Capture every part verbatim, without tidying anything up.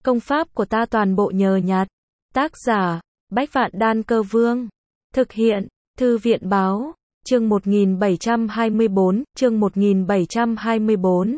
Công pháp của ta toàn bộ nhờ nhặt. Tác giả, Bách Vạn Đan Cơ Vương. Thực hiện, Thư viện báo, chương một nghìn bảy trăm hai mươi bốn, chương một nghìn bảy trăm hai mươi bốn.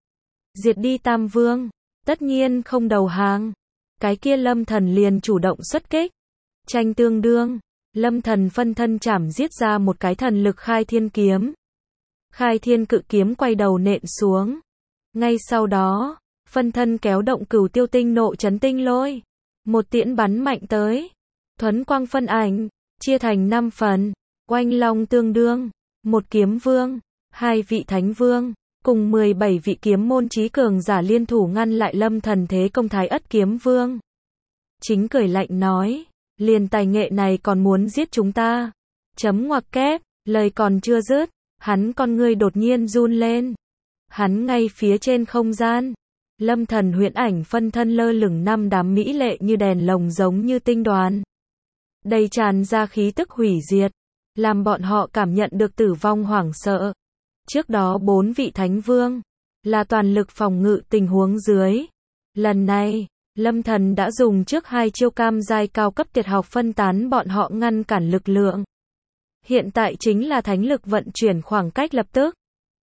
Diệt đi Tam Vương, tất nhiên không đầu hàng. Cái kia Lâm Thần liền chủ động xuất kích. Tranh tương đương, Lâm Thần phân thân chảm giết ra một cái thần lực khai thiên kiếm. Khai thiên cự kiếm quay đầu nện xuống. Ngay sau đó, phân thân kéo động Cửu Tiêu Tinh Nộ Chấn Tinh Lôi. Một tiễn bắn mạnh tới. Thuấn quang phân ảnh, chia thành năm phần. Oanh long tương đương, một kiếm vương, hai vị thánh vương, cùng mười bảy vị kiếm môn chí cường giả liên thủ ngăn lại Lâm Thần thế công Thái Ất kiếm vương. Chính cười lạnh nói, liền tài nghệ này còn muốn giết chúng ta. Chấm ngoặc kép, lời còn chưa dứt, hắn con ngươi đột nhiên run lên. Hắn ngay phía trên không gian. Lâm Thần huyễn ảnh phân thân lơ lửng năm đám mỹ lệ như đèn lồng giống như tinh đoàn. Đầy tràn ra khí tức hủy diệt, làm bọn họ cảm nhận được tử vong hoảng sợ. Trước đó bốn vị thánh vương, là toàn lực phòng ngự tình huống dưới. Lần này, Lâm Thần đã dùng trước hai chiêu cam giai cao cấp tuyệt học phân tán bọn họ ngăn cản lực lượng. Hiện tại chính là thánh lực vận chuyển khoảng cách lập tức.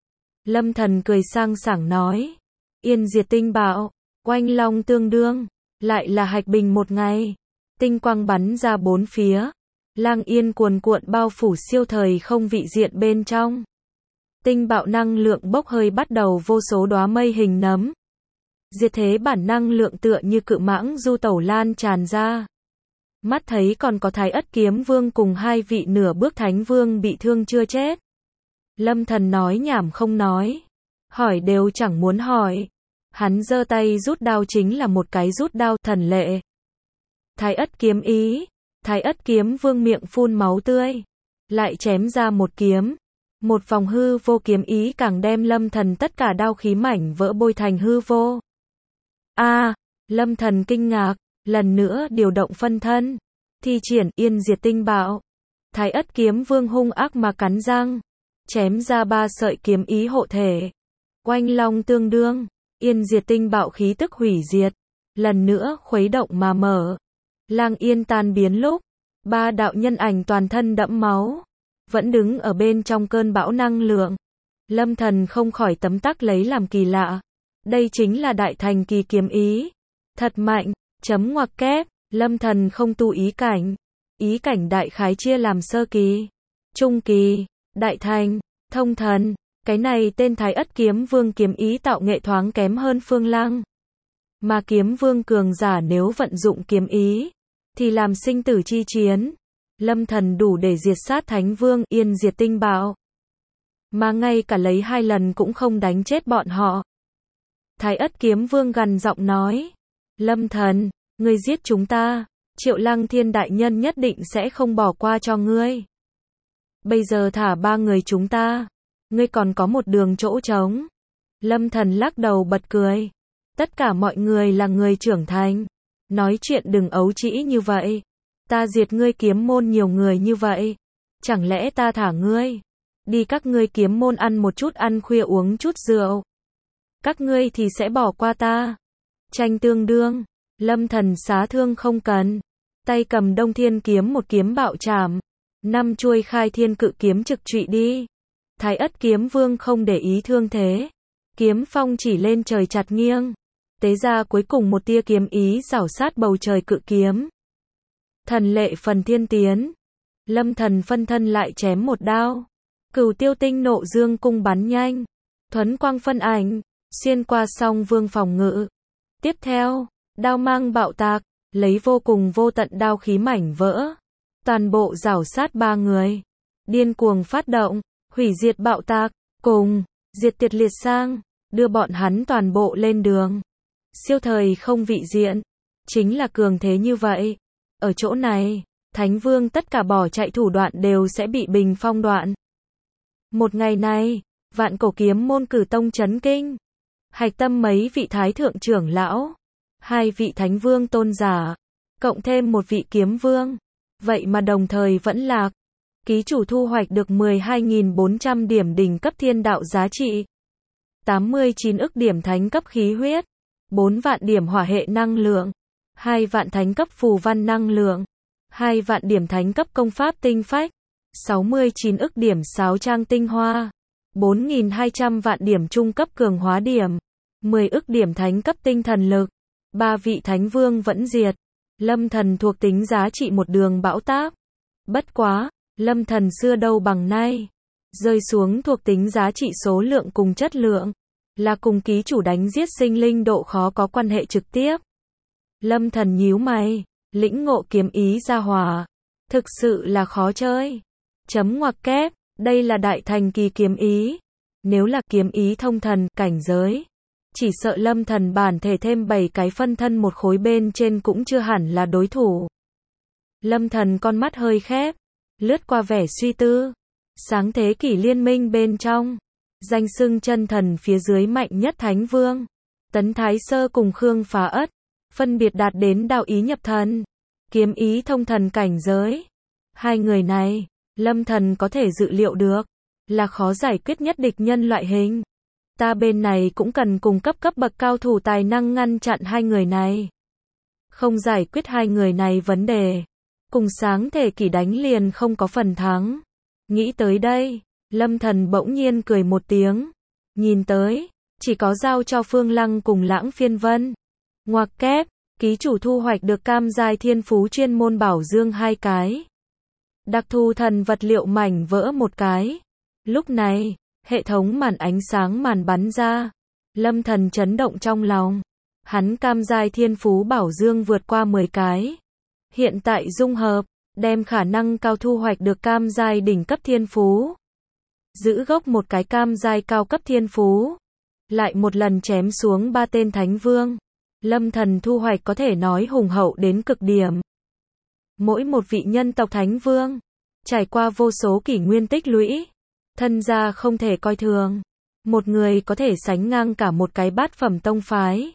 Lâm Thần cười sang sảng nói, yên diệt tinh bạo, oanh long tương đương, lại là hạch bình một ngày. Tinh quang bắn ra bốn phía. Lang yên cuồn cuộn bao phủ siêu thời không vị diện bên trong. Tinh bạo năng lượng bốc hơi bắt đầu vô số đóa mây hình nấm. Diệt thế bản năng lượng tựa như cự mãng du tẩu lan tràn ra. Mắt thấy còn có Thái Ất kiếm vương cùng hai vị nửa bước thánh vương bị thương chưa chết. Lâm Thần nói nhảm không nói. Hỏi đều chẳng muốn hỏi. Hắn giơ tay rút đao chính là một cái rút đao thần lệ. Thái Ất kiếm ý. Thái Ất kiếm vương miệng phun máu tươi. Lại chém ra một kiếm. Một vòng hư vô kiếm ý càng đem Lâm Thần tất cả đao khí mảnh vỡ bôi thành hư vô. A, à, Lâm Thần kinh ngạc, lần nữa điều động phân thân. Thi triển yên diệt tinh bạo. Thái Ất kiếm vương hung ác mà cắn răng. Chém ra ba sợi kiếm ý hộ thể. Oanh long tương đương. Yên diệt tinh bạo khí tức hủy diệt. Lần nữa khuấy động mà mở. Lang yên tan biến lúc, ba đạo nhân ảnh toàn thân đẫm máu, vẫn đứng ở bên trong cơn bão năng lượng. Lâm Thần không khỏi tấm tắc lấy làm kỳ lạ. Đây chính là đại thành kỳ kiếm ý. Thật mạnh, chấm ngoặc kép, Lâm Thần không tu ý cảnh. Ý cảnh đại khái chia làm sơ kỳ, trung kỳ, đại thành, thông thần. Cái này tên Thái Ất kiếm vương kiếm ý tạo nghệ thoáng kém hơn Phương Lăng. Mà kiếm vương cường giả nếu vận dụng kiếm ý, thì làm sinh tử chi chiến. Lâm Thần đủ để diệt sát thánh vương yên diệt tinh bạo. Mà ngay cả lấy hai lần cũng không đánh chết bọn họ. Thái Ất kiếm vương gằn giọng nói. Lâm Thần, ngươi giết chúng ta, Triệu Lăng Thiên đại nhân nhất định sẽ không bỏ qua cho ngươi. Bây giờ thả ba người chúng ta, ngươi còn có một đường chỗ trống. Lâm Thần lắc đầu bật cười. Tất cả mọi người là người trưởng thành. Nói chuyện đừng ấu trĩ như vậy. Ta diệt ngươi kiếm môn nhiều người như vậy. Chẳng lẽ ta thả ngươi? Đi các ngươi kiếm môn ăn một chút ăn khuya uống chút rượu. Các ngươi thì sẽ bỏ qua ta. Tranh tương đương. Lâm Thần xá thương không cần. Tay cầm Đông Thiên kiếm một kiếm bạo chảm. Năm chuôi khai thiên cự kiếm trực trụy đi. Thái Ất kiếm vương không để ý thương thế. Kiếm phong chỉ lên trời chặt nghiêng. Tế ra cuối cùng một tia kiếm ý rảo sát bầu trời cự kiếm. Thần lệ phần thiên tiến. Lâm Thần phân thân lại chém một đao. Cửu Tiêu Tinh Nộ Dương cung bắn nhanh. Thuấn quang phân ảnh, xuyên qua song vương phòng ngự. Tiếp theo, đao mang bạo tạc, lấy vô cùng vô tận đao khí mảnh vỡ. Toàn bộ rảo sát ba người. Điên cuồng phát động, hủy diệt bạo tạc, cùng, diệt tiệt liệt sang, đưa bọn hắn toàn bộ lên đường. Siêu thời không vị diện, chính là cường thế như vậy. Ở chỗ này, Thánh Vương tất cả bỏ chạy thủ đoạn đều sẽ bị bình phong đoạn. Một ngày này, vạn cổ kiếm môn cử tông chấn kinh. Hạch tâm mấy vị thái thượng trưởng lão, hai vị Thánh Vương tôn giả, cộng thêm một vị kiếm vương. Vậy mà đồng thời vẫn lạc. Ký chủ thu hoạch được mười hai nghìn bốn trăm điểm đỉnh cấp thiên đạo giá trị. tám mươi chín ức điểm thánh cấp khí huyết. bốn vạn điểm hỏa hệ năng lượng, hai vạn thánh cấp phù văn năng lượng, hai vạn điểm thánh cấp công pháp tinh phách, sáu mươi chín ức điểm sáo trang tinh hoa, bốn nghìn hai trăm vạn điểm trung cấp cường hóa điểm, mười ức điểm thánh cấp tinh thần lực, ba vị thánh vương vẫn diệt. Lâm Thần thuộc tính giá trị một đường bão táp. Bất quá, Lâm Thần xưa đâu bằng nay. Rơi xuống thuộc tính giá trị số lượng cùng chất lượng, là cùng ký chủ đánh giết sinh linh độ khó có quan hệ trực tiếp. Lâm Thần nhíu mày, lĩnh ngộ kiếm ý gia hỏa, thực sự là khó chơi. Chấm ngoặc kép, đây là đại thành kỳ kiếm ý. Nếu là kiếm ý thông thần cảnh giới, chỉ sợ Lâm Thần bản thể thêm bảy cái phân thân một khối bên trên cũng chưa hẳn là đối thủ. Lâm Thần con mắt hơi khép, lướt qua vẻ suy tư. Sáng thế kỷ liên minh bên trong, danh xưng chân thần phía dưới mạnh nhất thánh vương, Tấn Thái Sơ cùng Khương Phá Ất, phân biệt đạt đến đạo ý nhập thần, kiếm ý thông thần cảnh giới. Hai người này, Lâm Thần có thể dự liệu được, là khó giải quyết nhất địch nhân loại hình. Ta bên này cũng cần cung cấp cấp bậc cao thủ tài năng ngăn chặn hai người này. Không giải quyết hai người này vấn đề, cùng sáng thể kỷ đánh liền không có phần thắng. Nghĩ tới đây, Lâm Thần bỗng nhiên cười một tiếng. Nhìn tới, chỉ có giao cho Phương Lăng cùng Lãng Phiên Vân. Ngoặc kép, ký chủ thu hoạch được cam giai thiên phú chuyên môn bảo dương hai cái. Đặc thù thần vật liệu mảnh vỡ một cái. Lúc này, hệ thống màn ánh sáng màn bắn ra. Lâm Thần chấn động trong lòng. Hắn cam giai thiên phú bảo dương vượt qua mười cái. Hiện tại dung hợp, đem khả năng cao thu hoạch được cam giai đỉnh cấp thiên phú. Giữ gốc một cái cam giai cao cấp thiên phú. Lại một lần chém xuống ba tên thánh vương. Lâm Thần thu hoạch có thể nói hùng hậu đến cực điểm. Mỗi một vị nhân tộc thánh vương, trải qua vô số kỷ nguyên tích lũy, thân gia không thể coi thường. Một người có thể sánh ngang cả một cái bát phẩm tông phái.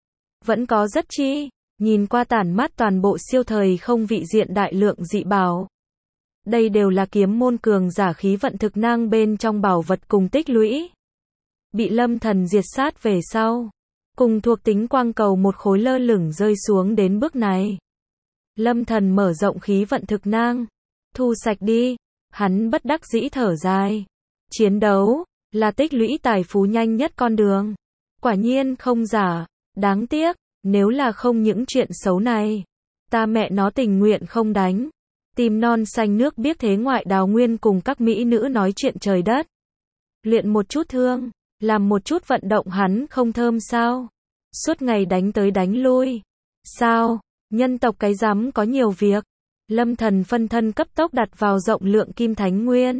Vẫn có rất chi, nhìn qua tản mát toàn bộ siêu thời không vị diện đại lượng dị bảo. Đây đều là kiếm môn cường giả khí vận thực năng bên trong bảo vật cùng tích lũy. Bị Lâm Thần diệt sát về sau, cùng thuộc tính quang cầu một khối lơ lửng rơi xuống đến bước này. Lâm Thần mở rộng khí vận thực năng, thu sạch đi, hắn bất đắc dĩ thở dài. Chiến đấu, là tích lũy tài phú nhanh nhất con đường. Quả nhiên không giả, đáng tiếc, nếu là không những chuyện xấu này, ta mẹ nó tình nguyện không đánh. Tìm non xanh nước biếc thế ngoại đào nguyên cùng các mỹ nữ nói chuyện trời đất. Luyện một chút thương, làm một chút vận động hắn không thơm sao? Suốt ngày đánh tới đánh lui. Sao? Nhân tộc cái rắm có nhiều việc. Lâm Thần phân thân cấp tốc đặt vào rộng lượng kim thánh nguyên.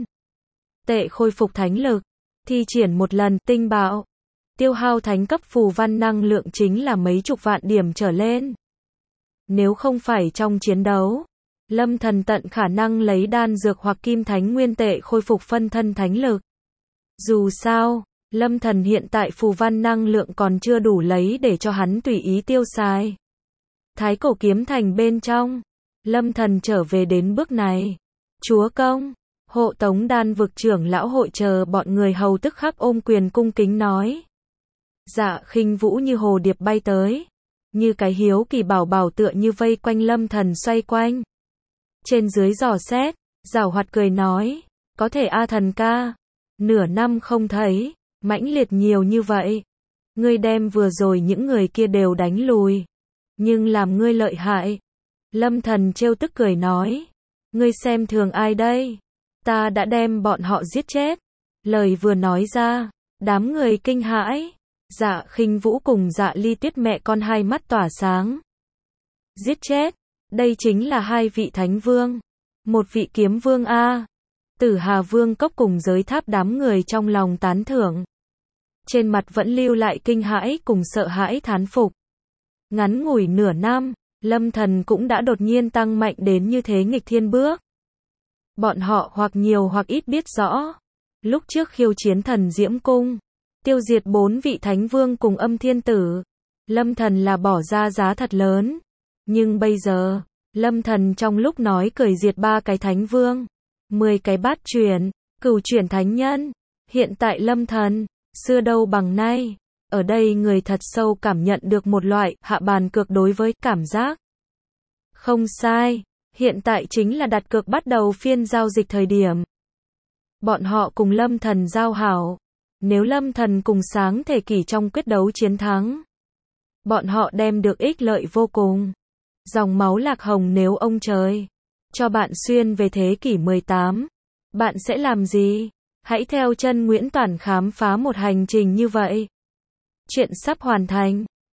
Tệ khôi phục thánh lực. Thi triển một lần tinh bạo. Tiêu hao thánh cấp phù văn năng lượng chính là mấy chục vạn điểm trở lên. Nếu không phải trong chiến đấu, Lâm Thần tận khả năng lấy đan dược hoặc kim thánh nguyên tệ khôi phục phân thân thánh lực. Dù sao, Lâm Thần hiện tại phù văn năng lượng còn chưa đủ lấy để cho hắn tùy ý tiêu xài. Thái cổ kiếm thành bên trong, Lâm Thần trở về đến bước này. Chúa công, hộ tống đan vực trưởng lão hội chờ bọn người hầu tức khắc ôm quyền cung kính nói. Dạ Khinh Vũ như hồ điệp bay tới, như cái hiếu kỳ bảo bảo tựa như vây quanh Lâm Thần xoay quanh. Trên dưới dò xét, giảo hoạt cười nói, có thể a thần ca, nửa năm không thấy, mãnh liệt nhiều như vậy. Ngươi đem vừa rồi những người kia đều đánh lùi, nhưng làm ngươi lợi hại. Lâm Thần trêu tức cười nói, ngươi xem thường ai đây? Ta đã đem bọn họ giết chết. Lời vừa nói ra, đám người kinh hãi. Dạ Khinh Vũ cùng Dạ Ly Tuyết mẹ con hai mắt tỏa sáng. Giết chết, đây chính là hai vị thánh vương, một vị kiếm vương a. Tử Hà Vương cốc cùng giới tháp đám người trong lòng tán thưởng. Trên mặt vẫn lưu lại kinh hãi cùng sợ hãi thán phục. Ngắn ngủi nửa năm, Lâm Thần cũng đã đột nhiên tăng mạnh đến như thế nghịch thiên bước. Bọn họ hoặc nhiều hoặc ít biết rõ, lúc trước khiêu chiến Thần Diễm Cung, tiêu diệt bốn vị thánh vương cùng Âm Thiên Tử, Lâm Thần là bỏ ra giá thật lớn. Nhưng bây giờ, Lâm Thần trong lúc nói cười diệt ba cái thánh vương, mười cái bát chuyển, cửu chuyển thánh nhân. Hiện tại Lâm Thần, xưa đâu bằng nay, Ở đây người thật sâu cảm nhận được một loại hạ bàn cược đối với cảm giác. Không sai, hiện tại chính là đặt cược bắt đầu phiên giao dịch thời điểm. Bọn họ cùng Lâm Thần giao hảo. Nếu Lâm Thần cùng sáng thể kỷ trong quyết đấu chiến thắng, bọn họ đem được ích lợi vô cùng. Dòng máu Lạc Hồng nếu ông trời cho bạn xuyên về thế kỷ mười tám, bạn sẽ làm gì? Hãy theo chân Nguyễn Toản khám phá một hành trình như vậy. Chuyện sắp hoàn thành.